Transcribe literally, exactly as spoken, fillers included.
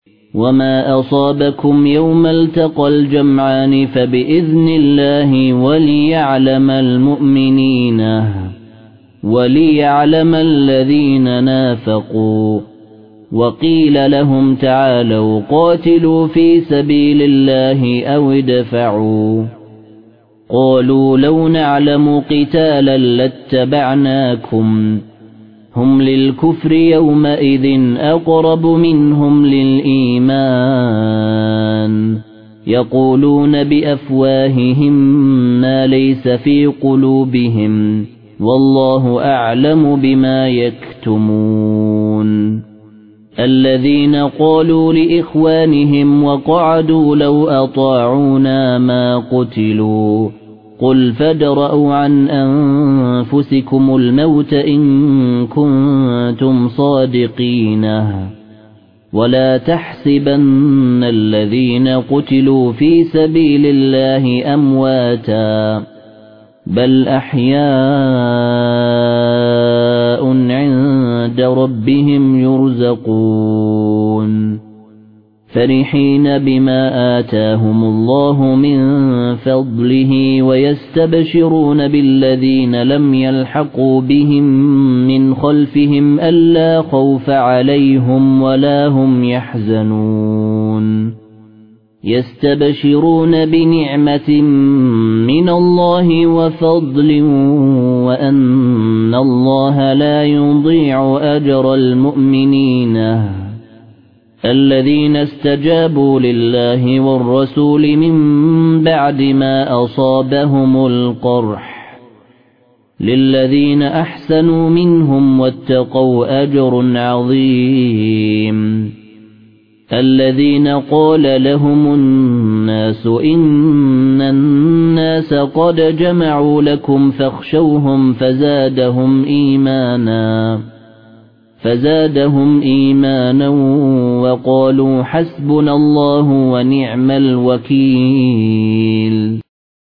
وما أصابكم يوم التقى الجمعان فبإذن الله وليعلم المؤمنين وليعلم الذين نافقوا. وقيل لهم تعالوا قاتلوا في سبيل الله أو ادفعوا قالوا لو نعلم قتالا لاتبعناكم هم للكفر يومئذ أقرب منهم للإيمان يقولون بأفواههم ما ليس في قلوبهم والله أعلم بما يكتمون. الذين قالوا لإخوانهم وقعدوا لو أطاعونا ما قتلوا قل فادرءوا عن أنفسكم الموت إن كنتم صادقين ولا تحسبن الذين قتلوا في سبيل الله أمواتا بل أحياء عند ربهم يرزقون فرحين بما آتاهم الله من فضله ويستبشرون بالذين لم يلحقوا بهم من خلفهم ألا خوف عليهم ولا هم يحزنون يستبشرون بنعمة من الله وفضل وأن الله لا يضيع أجر المؤمنين الذين استجابوا لله والرسول من بعد ما أصابهم القرح للذين أحسنوا منهم واتقوا أجر عظيم. الذين قال لهم الناس إن الناس قد جمعوا لكم فاخشوهم فزادهم إيمانا فزادهم إيمانا وقالوا حسبنا الله ونعم الوكيل.